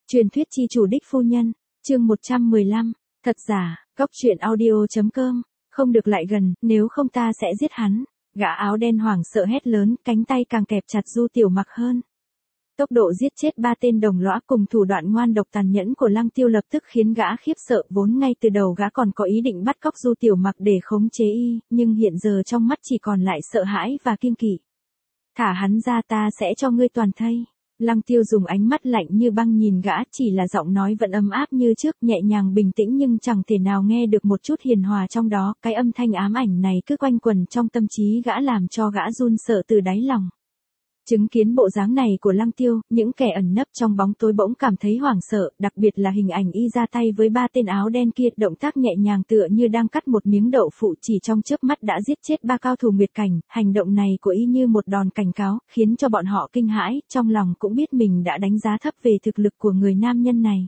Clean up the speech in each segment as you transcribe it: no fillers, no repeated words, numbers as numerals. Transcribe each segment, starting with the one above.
Truyền thuyết chi chủ đích phu nhân, chương 115, thật giả, góc truyện audio.com, không được lại gần, nếu không ta sẽ giết hắn. Gã áo đen hoảng sợ hét lớn, cánh tay càng kẹp chặt Du Tiểu Mặc hơn. Tốc độ giết chết 3 tên đồng lõa cùng thủ đoạn ngoan độc tàn nhẫn của Lăng Tiêu lập tức khiến gã khiếp sợ, vốn ngay từ đầu gã còn có ý định bắt cóc Du Tiểu Mặc để khống chế y, nhưng hiện giờ trong mắt chỉ còn lại sợ hãi và kiêng kỵ. Thả hắn ra, ta sẽ cho ngươi toàn thây. Lăng Tiêu dùng ánh mắt lạnh như băng nhìn gã, chỉ là giọng nói vẫn ấm áp như trước, nhẹ nhàng bình tĩnh nhưng chẳng thể nào nghe được một chút hiền hòa trong đó, cái âm thanh ám ảnh này cứ quanh quẩn trong tâm trí gã làm cho gã run sợ từ đáy lòng. Chứng kiến bộ dáng này của Lăng Tiêu, những kẻ ẩn nấp trong bóng tối bỗng cảm thấy hoảng sợ, đặc biệt là hình ảnh y ra tay với 3 tên áo đen kia, động tác nhẹ nhàng tựa như đang cắt một miếng đậu phụ, chỉ trong chớp mắt đã giết chết 3 cao thủ Nguyệt cảnh, hành động này của y như một đòn cảnh cáo, khiến cho bọn họ kinh hãi, trong lòng cũng biết mình đã đánh giá thấp về thực lực của người nam nhân này.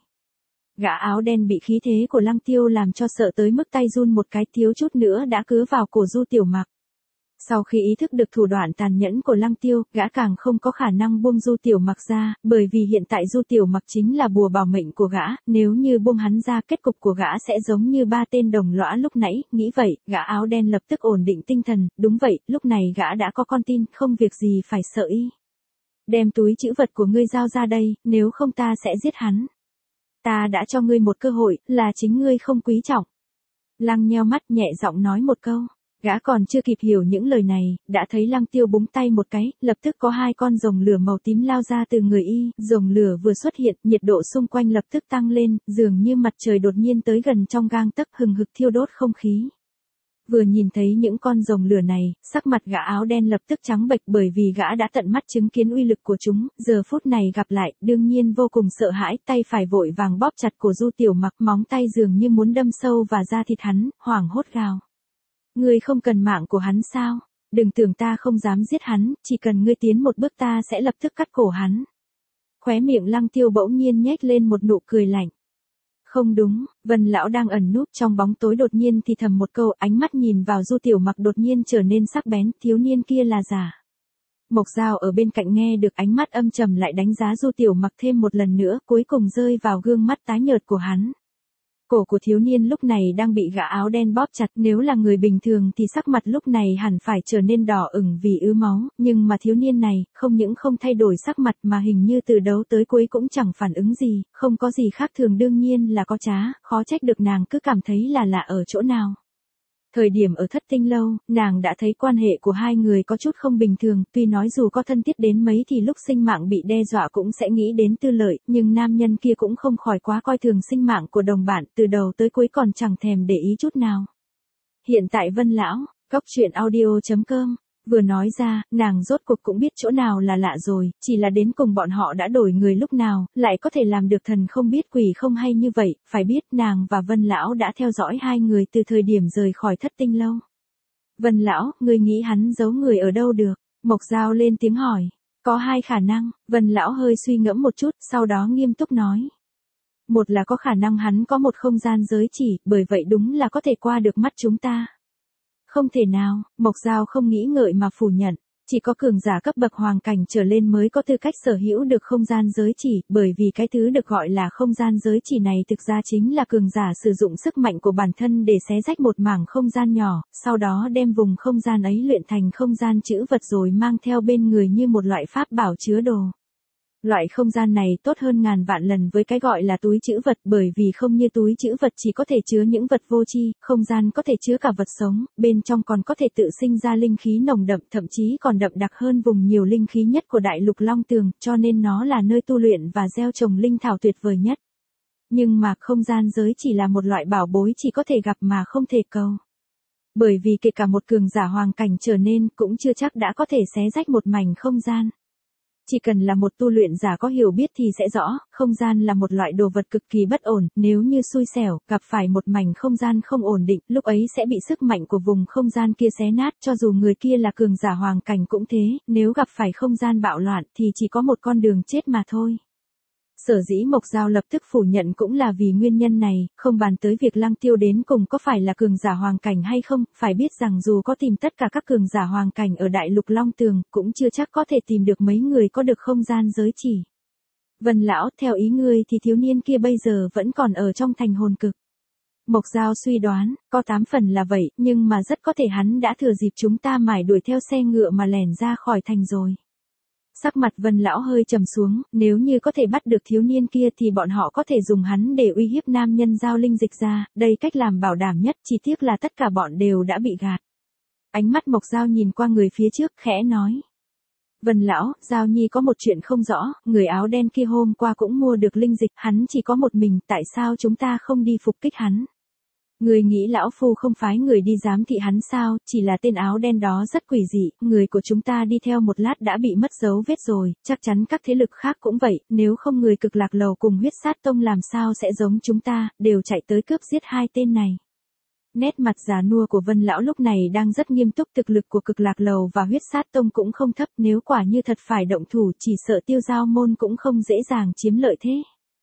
Gã áo đen bị khí thế của Lăng Tiêu làm cho sợ tới mức tay run một cái, thiếu chút nữa đã cứa vào cổ Du Tiểu Mặc. Sau khi ý thức được thủ đoạn tàn nhẫn của Lăng Tiêu, gã càng không có khả năng buông Du Tiểu Mặc ra, bởi vì hiện tại Du Tiểu Mặc chính là bùa bảo mệnh của gã, nếu như buông hắn ra kết cục của gã sẽ giống như 3 tên đồng lõa lúc nãy, nghĩ vậy, gã áo đen lập tức ổn định tinh thần, đúng vậy, lúc này gã đã có con tin, không việc gì phải sợ y. Đem túi trữ vật của ngươi giao ra đây, nếu không ta sẽ giết hắn. Ta đã cho ngươi một cơ hội, là chính ngươi không quý trọng. Lăng nheo mắt nhẹ giọng nói một câu. Gã còn chưa kịp hiểu những lời này, đã thấy Lăng Tiêu búng tay một cái, lập tức có 2 con rồng lửa màu tím lao ra từ người y, rồng lửa vừa xuất hiện, nhiệt độ xung quanh lập tức tăng lên, dường như mặt trời đột nhiên tới gần trong gang tấc, hừng hực thiêu đốt không khí. Vừa nhìn thấy những con rồng lửa này, sắc mặt gã áo đen lập tức trắng bệch bởi vì gã đã tận mắt chứng kiến uy lực của chúng, giờ phút này gặp lại, đương nhiên vô cùng sợ hãi, tay phải vội vàng bóp chặt cổ Du Tiểu Mặc, móng tay dường như muốn đâm sâu vào da thịt hắn, hoảng hốt gào. Ngươi không cần mạng của hắn sao? Đừng tưởng ta không dám giết hắn, chỉ cần ngươi tiến một bước ta sẽ lập tức cắt cổ hắn. Khóe miệng Lăng Tiêu bỗng nhiên nhếch lên một nụ cười lạnh. Không đúng, Vân lão đang ẩn núp trong bóng tối đột nhiên thì thầm một câu, ánh mắt nhìn vào Du Tiểu Mặc đột nhiên trở nên sắc bén, thiếu niên kia là giả. Mộc Dao ở bên cạnh nghe được ánh mắt âm trầm lại đánh giá Du Tiểu Mặc thêm một lần nữa, cuối cùng rơi vào gương mắt tái nhợt của hắn. Cổ của thiếu niên lúc này đang bị gã áo đen bóp chặt, nếu là người bình thường thì sắc mặt lúc này hẳn phải trở nên đỏ ửng vì ứ máu, nhưng mà thiếu niên này, không những không thay đổi sắc mặt mà hình như từ đầu tới cuối cũng chẳng phản ứng gì, không có gì khác thường, đương nhiên là có trá, khó trách được nàng cứ cảm thấy là lạ ở chỗ nào. Thời điểm ở Thất Tinh Lâu, nàng đã thấy quan hệ của 2 người có chút không bình thường, tuy nói dù có thân thiết đến mấy thì lúc sinh mạng bị đe dọa cũng sẽ nghĩ đến tư lợi, nhưng nam nhân kia cũng không khỏi quá coi thường sinh mạng của đồng bạn, từ đầu tới cuối còn chẳng thèm để ý chút nào. Hiện tại Vân lão, góc truyện audio.com, vừa nói ra, nàng rốt cuộc cũng biết chỗ nào là lạ rồi, chỉ là đến cùng bọn họ đã đổi người lúc nào, lại có thể làm được thần không biết quỷ không hay như vậy, phải biết nàng và Vân lão đã theo dõi 2 người từ thời điểm rời khỏi Thất Tinh Lâu. Vân lão, ngươi nghĩ hắn giấu người ở đâu được? Mộc Dao lên tiếng hỏi. Có 2 khả năng, Vân lão hơi suy ngẫm một chút, sau đó nghiêm túc nói. Một là có khả năng hắn có một không gian giới chỉ, bởi vậy đúng là có thể qua được mắt chúng ta. Không thể nào, Mộc Dao không nghĩ ngợi mà phủ nhận, chỉ có cường giả cấp bậc hoàng cảnh trở lên mới có tư cách sở hữu được không gian giới chỉ, bởi vì cái thứ được gọi là không gian giới chỉ này thực ra chính là cường giả sử dụng sức mạnh của bản thân để xé rách một mảng không gian nhỏ, sau đó đem vùng không gian ấy luyện thành không gian trữ vật rồi mang theo bên người như một loại pháp bảo chứa đồ. Loại không gian này tốt hơn ngàn vạn lần với cái gọi là túi trữ vật, bởi vì không như túi trữ vật chỉ có thể chứa những vật vô tri, không gian có thể chứa cả vật sống, bên trong còn có thể tự sinh ra linh khí nồng đậm, thậm chí còn đậm đặc hơn vùng nhiều linh khí nhất của đại lục Long Tường, cho nên nó là nơi tu luyện và gieo trồng linh thảo tuyệt vời nhất. Nhưng mà không gian giới chỉ là một loại bảo bối chỉ có thể gặp mà không thể cầu. Bởi vì kể cả một cường giả hoàng cảnh trở nên cũng chưa chắc đã có thể xé rách một mảnh không gian. Chỉ cần là một tu luyện giả có hiểu biết thì sẽ rõ, không gian là một loại đồ vật cực kỳ bất ổn, nếu như xui xẻo, gặp phải một mảnh không gian không ổn định, lúc ấy sẽ bị sức mạnh của vùng không gian kia xé nát, cho dù người kia là cường giả hoàng cảnh cũng thế, nếu gặp phải không gian bạo loạn thì chỉ có một con đường chết mà thôi. Sở dĩ Mộc Dao lập tức phủ nhận cũng là vì nguyên nhân này, không bàn tới việc Lăng Tiêu đến cùng có phải là cường giả hoàng cảnh hay không, phải biết rằng dù có tìm tất cả các cường giả hoàng cảnh ở đại lục Long Tường, cũng chưa chắc có thể tìm được mấy người có được không gian giới chỉ. Vân lão, theo ý ngươi thì thiếu niên kia bây giờ vẫn còn ở trong thành hồn cực. Mộc Giao suy đoán, có 8 phần là vậy, nhưng mà rất có thể hắn đã thừa dịp chúng ta mải đuổi theo xe ngựa mà lẻn ra khỏi thành rồi. Sắc mặt Vân lão hơi trầm xuống, nếu như có thể bắt được thiếu niên kia thì bọn họ có thể dùng hắn để uy hiếp nam nhân Giao Linh Dịch ra, đây cách làm bảo đảm nhất, chỉ tiếc là tất cả bọn đều đã bị gạt. Ánh mắt Mộc Giao nhìn qua người phía trước, khẽ nói. Vân lão, Giao Nhi có một chuyện không rõ, người áo đen kia hôm qua cũng mua được linh dịch, hắn chỉ có một mình, tại sao chúng ta không đi phục kích hắn? Người nghĩ lão phu không phái người đi giám thị hắn sao, chỉ là tên áo đen đó rất quỷ dị, người của chúng ta đi theo một lát đã bị mất dấu vết rồi, chắc chắn các thế lực khác cũng vậy, nếu không người Cực Lạc Lầu cùng Huyết Sát Tông làm sao sẽ giống chúng ta, đều chạy tới cướp giết hai tên này. Nét mặt già nua của Vân lão lúc này đang rất nghiêm túc, thực lực của Cực Lạc Lầu và Huyết Sát Tông cũng không thấp, nếu quả như thật phải động thủ chỉ sợ Tiêu Giao môn cũng không dễ dàng chiếm lợi thế.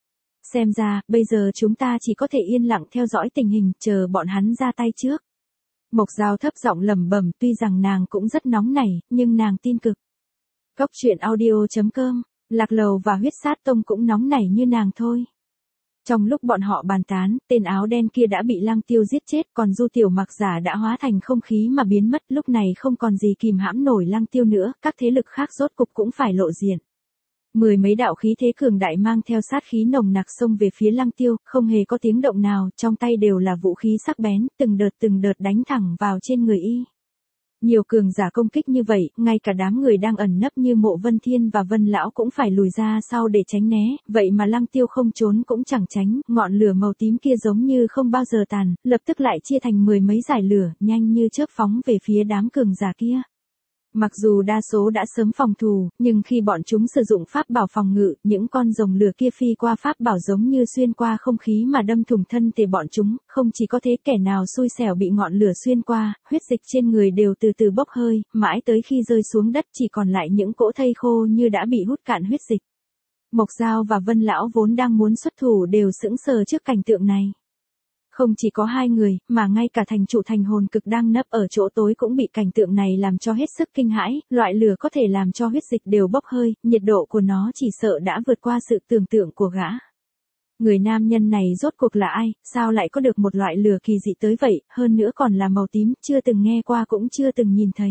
Xem ra, bây giờ chúng ta chỉ có thể yên lặng theo dõi tình hình, chờ bọn hắn ra tay trước. Mộc Giao thấp giọng lẩm bẩm, tuy rằng nàng cũng rất nóng nảy, nhưng nàng tin cực. Cốc truyện audio.com, Lạc Lầu và Huyết Sát Tông cũng nóng nảy như nàng thôi. Trong lúc bọn họ bàn tán, tên áo đen kia đã bị Lăng Tiêu giết chết, còn Du Tiểu Mặc giả đã hóa thành không khí mà biến mất, lúc này không còn gì kìm hãm nổi Lăng Tiêu nữa, các thế lực khác rốt cục cũng phải lộ diện. Mười mấy đạo khí thế cường đại mang theo sát khí nồng nặc xông về phía Lăng Tiêu, không hề có tiếng động nào, trong tay đều là vũ khí sắc bén, từng đợt đánh thẳng vào trên người y. Nhiều cường giả công kích như vậy, ngay cả đám người đang ẩn nấp như Mộ Vân Thiên và Vân Lão cũng phải lùi ra sau để tránh né, vậy mà Lăng Tiêu không trốn cũng chẳng tránh, ngọn lửa màu tím kia giống như không bao giờ tàn, lập tức lại chia thành mười mấy dải lửa, nhanh như chớp phóng về phía đám cường giả kia. Mặc dù đa số đã sớm phòng thủ, nhưng khi bọn chúng sử dụng pháp bảo phòng ngự, những con rồng lửa kia phi qua pháp bảo giống như xuyên qua không khí mà đâm thủng thân thể bọn chúng, không chỉ có thế kẻ nào xui xẻo bị ngọn lửa xuyên qua, huyết dịch trên người đều từ từ bốc hơi, mãi tới khi rơi xuống đất chỉ còn lại những cỗ thây khô như đã bị hút cạn huyết dịch. Mộc Giao và Vân lão vốn đang muốn xuất thủ đều sững sờ trước cảnh tượng này. Không chỉ có hai người, mà ngay cả thành trụ thành hồn cực đang nấp ở chỗ tối cũng bị cảnh tượng này làm cho hết sức kinh hãi, loại lửa có thể làm cho huyết dịch đều bốc hơi, nhiệt độ của nó chỉ sợ đã vượt qua sự tưởng tượng của gã. Người nam nhân này rốt cuộc là ai, sao lại có được một loại lửa kỳ dị tới vậy, hơn nữa còn là màu tím, chưa từng nghe qua cũng chưa từng nhìn thấy.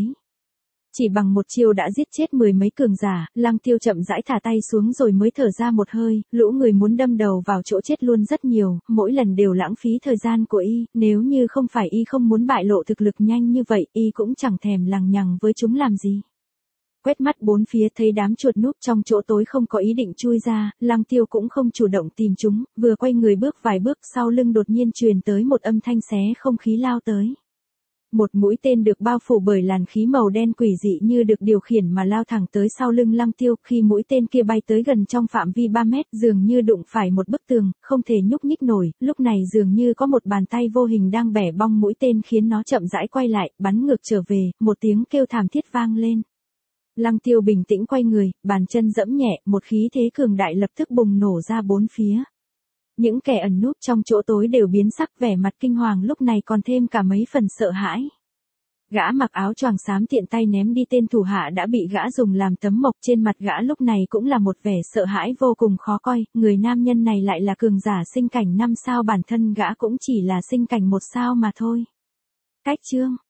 Chỉ bằng một chiêu đã giết chết mười mấy cường giả, Lăng Tiêu chậm rãi thả tay xuống rồi mới thở ra một hơi, lũ người muốn đâm đầu vào chỗ chết luôn rất nhiều, mỗi lần đều lãng phí thời gian của y, nếu như không phải y không muốn bại lộ thực lực nhanh như vậy, y cũng chẳng thèm lằng nhằng với chúng làm gì. Quét mắt bốn phía thấy đám chuột núp trong chỗ tối không có ý định chui ra, Lăng Tiêu cũng không chủ động tìm chúng, vừa quay người bước vài bước sau lưng đột nhiên truyền tới một âm thanh xé không khí lao tới. Một mũi tên được bao phủ bởi làn khí màu đen quỷ dị như được điều khiển mà lao thẳng tới sau lưng Lăng Tiêu, khi mũi tên kia bay tới gần trong phạm vi 3 mét, dường như đụng phải một bức tường, không thể nhúc nhích nổi, lúc này dường như có một bàn tay vô hình đang bẻ bong mũi tên khiến nó chậm rãi quay lại, bắn ngược trở về, một tiếng kêu thảm thiết vang lên. Lăng Tiêu bình tĩnh quay người, bàn chân giẫm nhẹ, một khí thế cường đại lập tức bùng nổ ra bốn phía. Những kẻ ẩn núp trong chỗ tối đều biến sắc, vẻ mặt kinh hoàng lúc này còn thêm cả mấy phần sợ hãi. Gã mặc áo choàng xám tiện tay ném đi tên thủ hạ đã bị gã dùng làm tấm mộc, trên mặt gã lúc này cũng là một vẻ sợ hãi vô cùng khó coi, người nam nhân này lại là cường giả sinh cảnh 5 sao, bản thân gã cũng chỉ là sinh cảnh 1 sao mà thôi. Cách chương